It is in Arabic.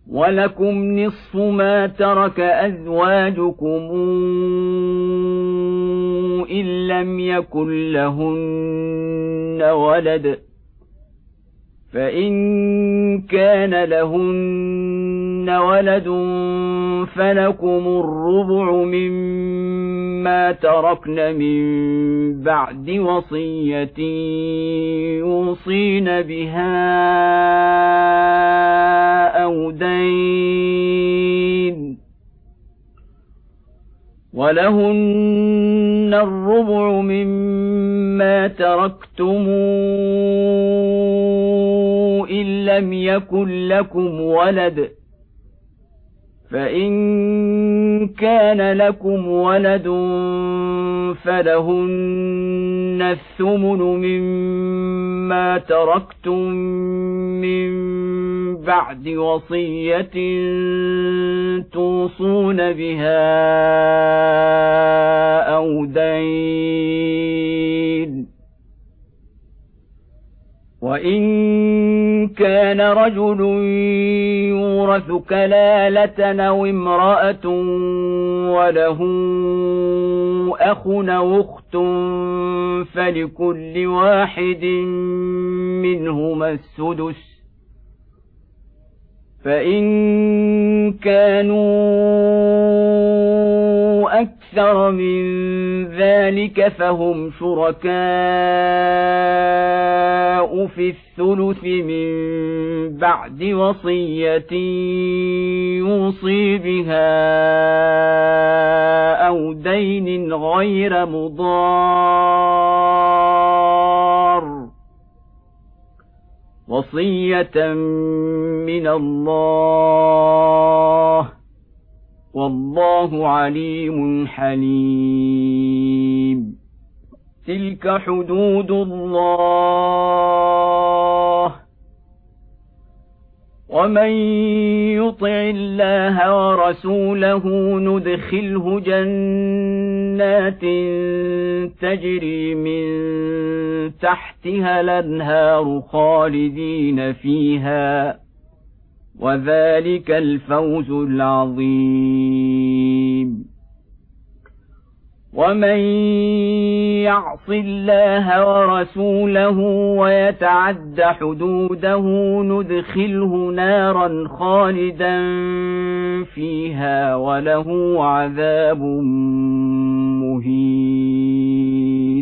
ولكم نصف ما ترك أزواجكم إن لم يكن لهن ولد، فإن كان لهن ولد فلكم الربع مما تركن من بعد وصية يوصين بها أو دين، ولهن الربع مما تركتم إن لم يكن لكم ولد، فإن كان لكم ولد فلهن الثمن مما تركتم من بعد وصية توصون بها أو دين. وإن كان رجل يورث كلالة أو امرأة وله أخ أو أخت فلكل واحد منهما السدس، فإن كانوا أكثر من ذلك فهم شركاء في الثلث من بعد وصية يوصي بها أو دين غير مضار، وصية من الله، والله عليم حليم. تلك حدود الله، ومن يطع الله ورسوله ندخله جنات تجري من تحتها الأنهار خالدين فيها، وذلك الفوز العظيم. ومن يعص الله ورسوله ويتعد حدوده ندخله نارا خالدا فيها وله عذاب مهين.